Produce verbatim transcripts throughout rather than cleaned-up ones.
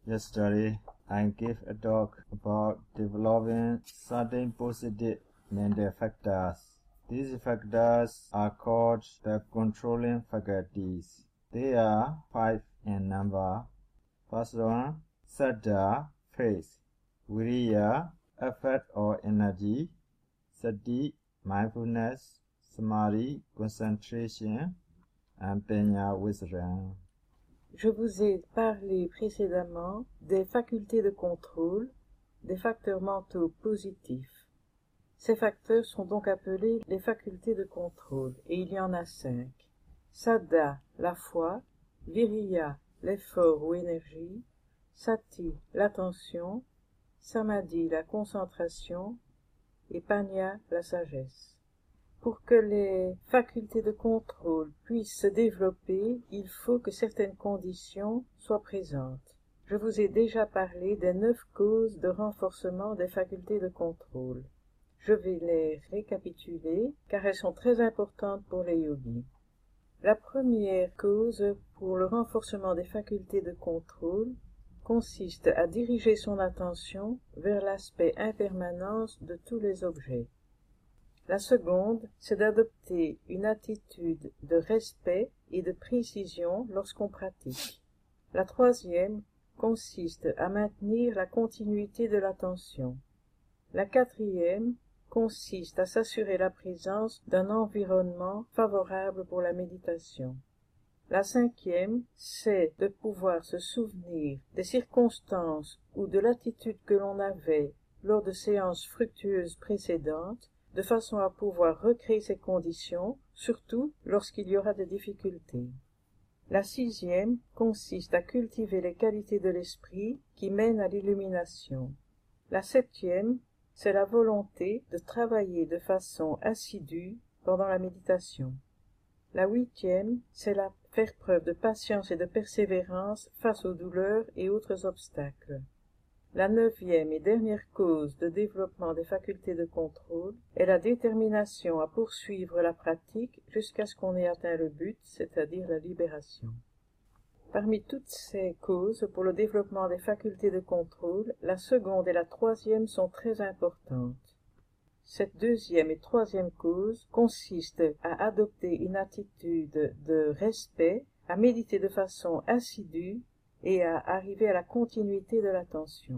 Yesterday, I gave a talk about developing certain positive mental factors. These factors are called the controlling faculties. They are five in number. First one, Saddha, faith. Viriya, effort or energy. Sati, mindfulness. Samadhi, concentration. And Panya, wisdom. Je vous ai parlé précédemment des facultés de contrôle, des facteurs mentaux positifs. Ces facteurs sont donc appelés les facultés de contrôle, et il y en a cinq. Saddha, la foi, Viriya, l'effort ou énergie, Sati, l'attention, Samadhi, la concentration, et Panya, la sagesse. Pour que les facultés de contrôle puissent se développer, il faut que certaines conditions soient présentes. Je vous ai déjà parlé des neuf causes de renforcement des facultés de contrôle. Je vais les récapituler car elles sont très importantes pour les yogis. La première cause pour le renforcement des facultés de contrôle consiste à diriger son attention vers l'aspect impermanence de tous les objets. La seconde, c'est d'adopter une attitude de respect et de précision lorsqu'on pratique. La troisième consiste à maintenir la continuité de l'attention. La quatrième consiste à s'assurer la présence d'un environnement favorable pour la méditation. La cinquième, c'est de pouvoir se souvenir des circonstances ou de l'attitude que l'on avait lors de séances fructueuses précédentes, de façon à pouvoir recréer ces conditions, surtout lorsqu'il y aura des difficultés. La sixième consiste à cultiver les qualités de l'esprit qui mènent à l'illumination. La septième, c'est la volonté de travailler de façon assidue pendant la méditation. La huitième, c'est la faire preuve de patience et de persévérance face aux douleurs et autres obstacles. La neuvième et dernière cause de développement des facultés de contrôle est la détermination à poursuivre la pratique jusqu'à ce qu'on ait atteint le but, c'est-à-dire la libération. Parmi toutes ces causes pour le développement des facultés de contrôle, la seconde et la troisième sont très importantes. Cette deuxième et troisième cause consiste à adopter une attitude de respect, à méditer de façon assidue, et à arriver à la continuité de l'attention.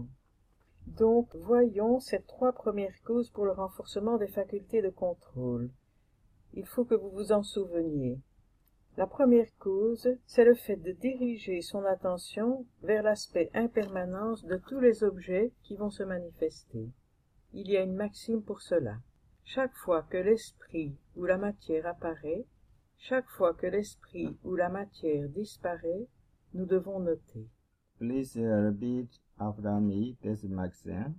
Donc, voyons ces trois premières causes pour le renforcement des facultés de contrôle. Il faut que vous vous en souveniez. La première cause, c'est le fait de diriger son attention vers l'aspect impermanence de tous les objets qui vont se manifester. Il y a une maxime pour cela. Chaque fois que l'esprit ou la matière apparaît, chaque fois que l'esprit ou la matière disparaît, nous devons noter. Please repeat after me this maxim.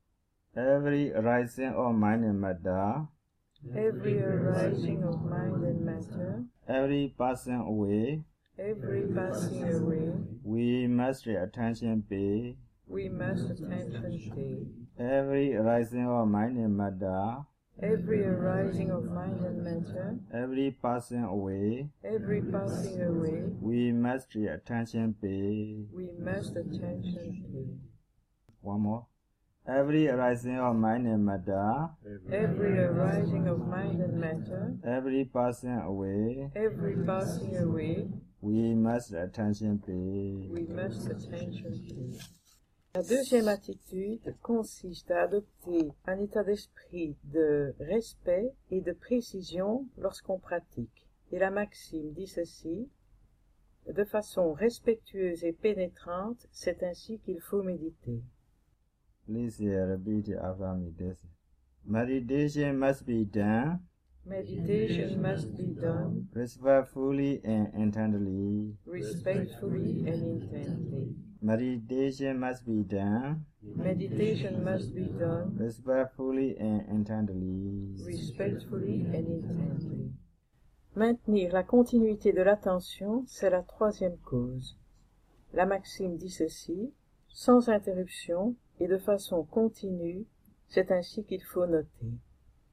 Every arising of mind and matter, Every arising of mind and matter, every passing away, every passing away, we must attention pay. we must attention pay. Every arising of mind and matter, Every arising of mind and matter, every passing away, every passing away, we must attention pay. we must attention pay. One more. Every arising of mind and matter, Every arising of mind and matter, every passing away, every passing away, we must attention pay. we must attention pay. La deuxième attitude consiste à adopter un état d'esprit de respect et de précision lorsqu'on pratique. Et la maxime dit ceci: de façon respectueuse et pénétrante, c'est ainsi qu'il faut méditer. Please repeat after me this. Meditation must be done Meditation must be done respectfully and intently. respectfully and intently. Meditation must be done Meditation must be done respectfully and intently. respectfully and intently. Maintenir la continuité de l'attention, c'est la troisième cause. La maxime dit ceci: sans interruption et de façon continue, c'est ainsi qu'il faut noter.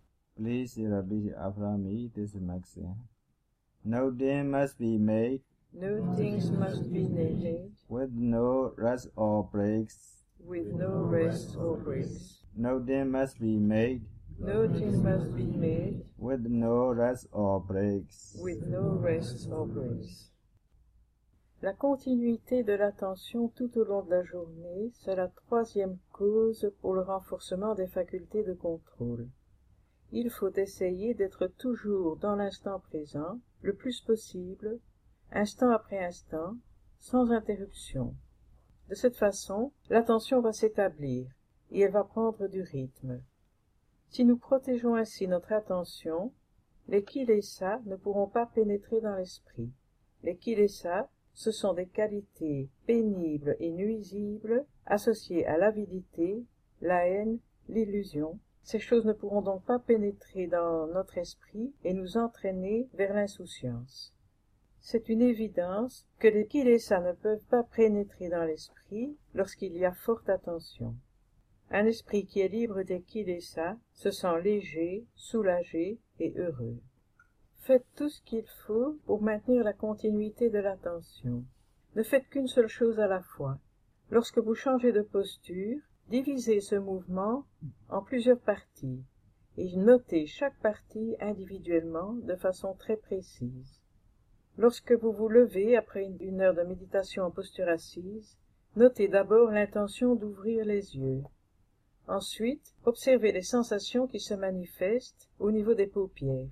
Please repeat after me this maxim. Noting must be made New things must be made, with no rest or breaks. with no rest or breaks. No thing must be made, No thing must be made, with no rest or breaks. with no rest or breaks. La continuité de l'attention tout au long de la journée, c'est la troisième cause pour le renforcement des facultés de contrôle. Il faut essayer d'être toujours dans l'instant présent, le plus possible, instant après instant, sans interruption. De cette façon, l'attention va s'établir et elle va prendre du rythme. Si nous protégeons ainsi notre attention, les kilesas ne pourront pas pénétrer dans l'esprit. Les kilesas, ce sont des qualités pénibles et nuisibles associées à l'avidité, la haine, l'illusion. Ces choses ne pourront donc pas pénétrer dans notre esprit et nous entraîner vers l'insouciance. C'est une évidence que les kilesas ne peuvent pas pénétrer dans l'esprit lorsqu'il y a forte attention. Un esprit qui est libre des kilesas se sent léger, soulagé et heureux. Faites tout ce qu'il faut pour maintenir la continuité de l'attention. Ne faites qu'une seule chose à la fois. Lorsque vous changez de posture, divisez ce mouvement en plusieurs parties et notez chaque partie individuellement de façon très précise. Lorsque vous vous levez après une heure de méditation en posture assise, notez d'abord l'intention d'ouvrir les yeux. Ensuite, observez les sensations qui se manifestent au niveau des paupières.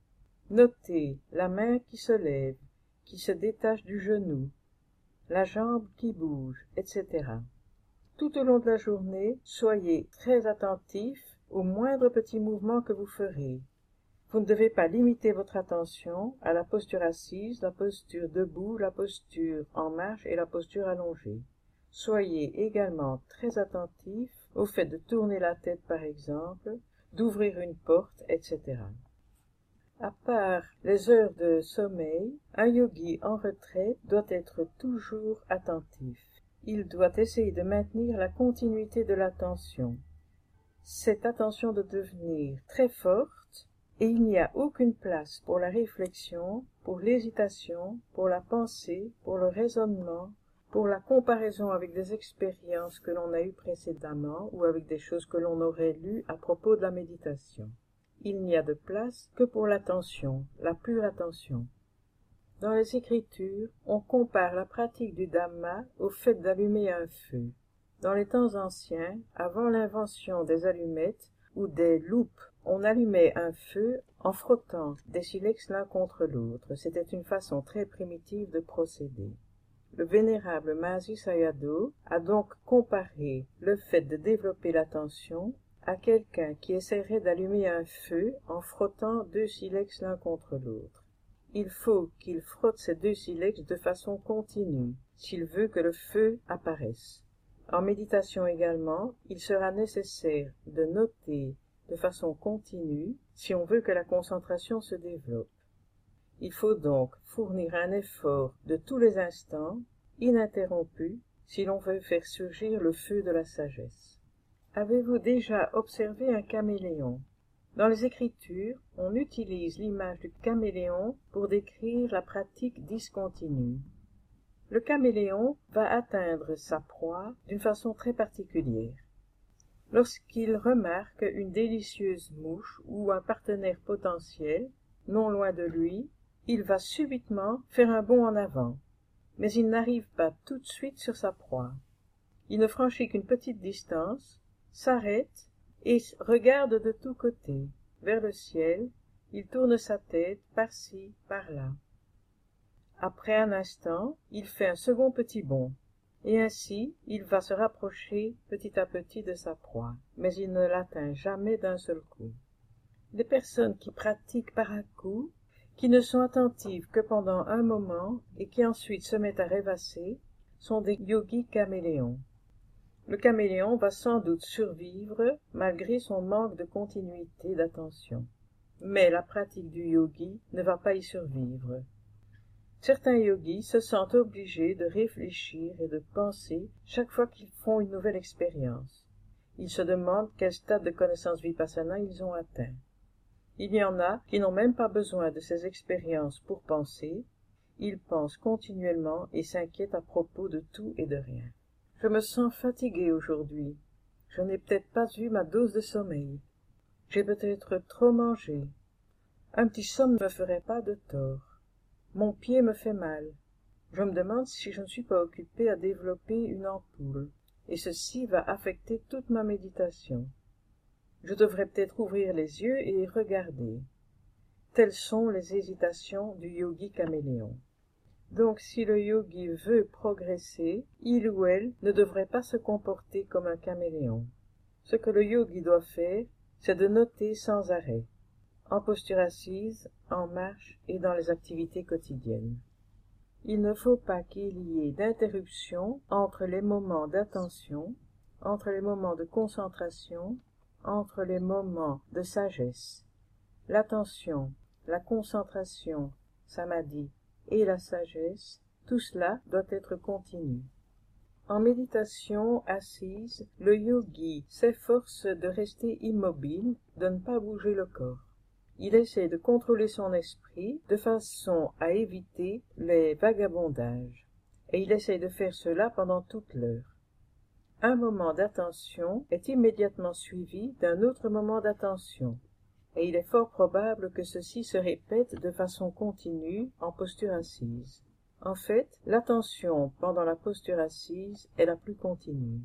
Notez la main qui se lève, qui se détache du genou, la jambe qui bouge, et cetera. Tout au long de la journée, soyez très attentifs aux moindres petits mouvements que vous ferez. Vous ne devez pas limiter votre attention à la posture assise, la posture debout, la posture en marche et la posture allongée. Soyez également très attentifs au fait de tourner la tête par exemple, d'ouvrir une porte, et cetera. À part les heures de sommeil, un yogi en retraite doit être toujours attentif. Il doit essayer de maintenir la continuité de l'attention. Cette attention doit devenir très forte et il n'y a aucune place pour la réflexion, pour l'hésitation, pour la pensée, pour le raisonnement, pour la comparaison avec des expériences que l'on a eues précédemment ou avec des choses que l'on aurait lues à propos de la méditation. Il n'y a de place que pour l'attention, la pure attention. Dans les Écritures, on compare la pratique du Dhamma au fait d'allumer un feu. Dans les temps anciens, avant l'invention des allumettes ou des loupes, on allumait un feu en frottant des silex l'un contre l'autre. C'était une façon très primitive de procéder. Le vénérable Mahasi Sayadaw a donc comparé le fait de développer l'attention à quelqu'un qui essaierait d'allumer un feu en frottant deux silex l'un contre l'autre. Il faut qu'il frotte ces deux silex de façon continue, s'il veut que le feu apparaisse. En méditation également, il sera nécessaire de noter de façon continue si on veut que la concentration se développe. Il faut donc fournir un effort de tous les instants, ininterrompu, si l'on veut faire surgir le feu de la sagesse. Avez-vous déjà observé un caméléon? Dans les Écritures, on utilise l'image du caméléon pour décrire la pratique discontinue. Le caméléon va atteindre sa proie d'une façon très particulière. Lorsqu'il remarque une délicieuse mouche ou un partenaire potentiel, non loin de lui, il va subitement faire un bond en avant, mais il n'arrive pas tout de suite sur sa proie. Il ne franchit qu'une petite distance, s'arrête et regarde de tous côtés, vers le ciel, il tourne sa tête par-ci, par-là. Après un instant, il fait un second petit bond, et ainsi il va se rapprocher petit à petit de sa proie, mais il ne l'atteint jamais d'un seul coup. Les personnes qui pratiquent par un coup, qui ne sont attentives que pendant un moment et qui ensuite se mettent à rêvasser, sont des yogis caméléons. Le caméléon va sans doute survivre malgré son manque de continuité d'attention. Mais la pratique du yogi ne va pas y survivre. Certains yogis se sentent obligés de réfléchir et de penser chaque fois qu'ils font une nouvelle expérience. Ils se demandent quel stade de connaissance vipassana ils ont atteint. Il y en a qui n'ont même pas besoin de ces expériences pour penser. Ils pensent continuellement et s'inquiètent à propos de tout et de rien. Je me sens fatigué aujourd'hui. Je n'ai peut-être pas eu ma dose de sommeil. J'ai peut-être trop mangé. Un petit somme ne me ferait pas de tort. Mon pied me fait mal. Je me demande si je ne suis pas occupé à développer une ampoule, et ceci va affecter toute ma méditation. Je devrais peut-être ouvrir les yeux et regarder. Telles sont les hésitations du yogi caméléon. Donc si le yogi veut progresser, il ou elle ne devrait pas se comporter comme un caméléon. Ce que le yogi doit faire, c'est de noter sans arrêt, en posture assise, en marche et dans les activités quotidiennes. Il ne faut pas qu'il y ait d'interruption entre les moments d'attention, entre les moments de concentration, entre les moments de sagesse. L'attention, la concentration, samadhi, et la sagesse, tout cela doit être continu. En méditation assise, le yogi s'efforce de rester immobile, de ne pas bouger le corps. Il essaie de contrôler son esprit de façon à éviter les vagabondages, et il essaie de faire cela pendant toute l'heure. Un moment d'attention est immédiatement suivi d'un autre moment d'attention, et il est fort probable que ceci se répète de façon continue en posture assise. En fait, l'attention pendant la posture assise est la plus continue.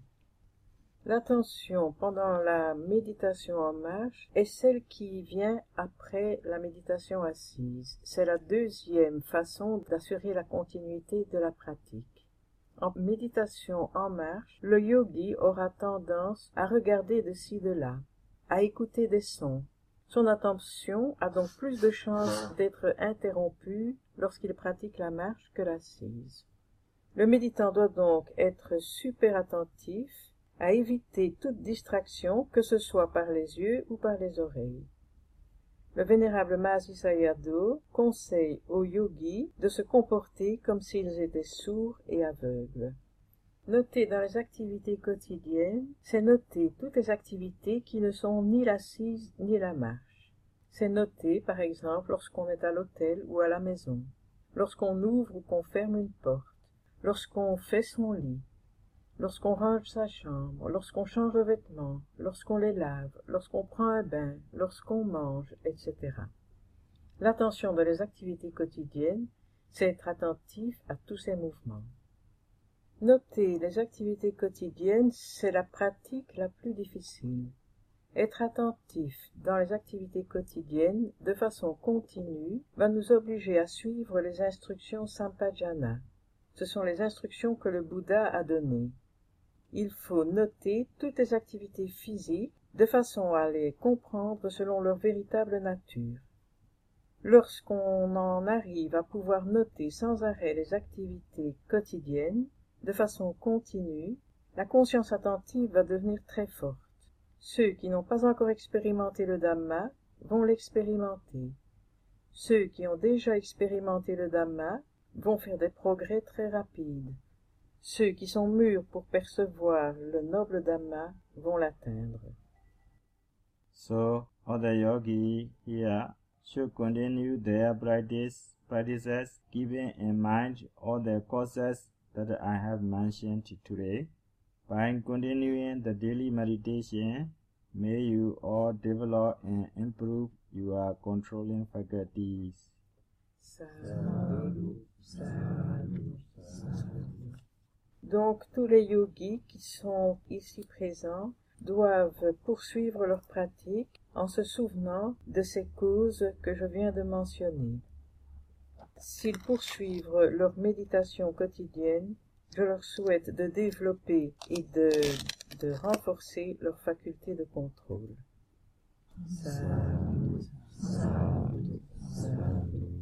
L'attention pendant la méditation en marche est celle qui vient après la méditation assise. C'est la deuxième façon d'assurer la continuité de la pratique. En méditation en marche, le yogi aura tendance à regarder de ci de là, à écouter des sons. Son attention a donc plus de chances d'être interrompue lorsqu'il pratique la marche que l'assise. Le méditant doit donc être super attentif à éviter toute distraction, que ce soit par les yeux ou par les oreilles. Le vénérable Mahasi Sayadaw conseille aux yogis de se comporter comme s'ils étaient sourds et aveugles. Noter dans les activités quotidiennes, c'est noter toutes les activités qui ne sont ni l'assise ni la marche. C'est noter, par exemple, lorsqu'on est à l'hôtel ou à la maison, lorsqu'on ouvre ou qu'on ferme une porte, lorsqu'on fait son lit, lorsqu'on range sa chambre, lorsqu'on change de vêtements, lorsqu'on les lave, lorsqu'on prend un bain, lorsqu'on mange, et cetera. L'attention dans les activités quotidiennes, c'est être attentif à tous ces mouvements. Noter les activités quotidiennes, c'est la pratique la plus difficile. Être attentif dans les activités quotidiennes de façon continue va nous obliger à suivre les instructions Sampajana. Ce sont les instructions que le Bouddha a données. Il faut noter toutes les activités physiques de façon à les comprendre selon leur véritable nature. Lorsqu'on en arrive à pouvoir noter sans arrêt les activités quotidiennes, de façon continue, la conscience attentive va devenir très forte. Ceux qui n'ont pas encore expérimenté le Dhamma vont l'expérimenter. Ceux qui ont déjà expérimenté le Dhamma vont faire des progrès très rapides. Ceux qui sont mûrs pour percevoir le noble Dhamma vont l'atteindre. So, other yogis here should continue their practice, practices, keeping in mind all the causes that I have mentioned today. By continuing the daily meditation, may you all develop and improve your controlling faculties. Sadhu, sadhu, sadhu. Donc tous les yogis qui sont ici présents doivent poursuivre leur pratique en se souvenant de ces causes que je viens de mentionner. S'ils poursuivent leur méditation quotidienne, je leur souhaite de développer et de, de renforcer leur faculté de contrôle. Sadhu, sadhu, sadhu.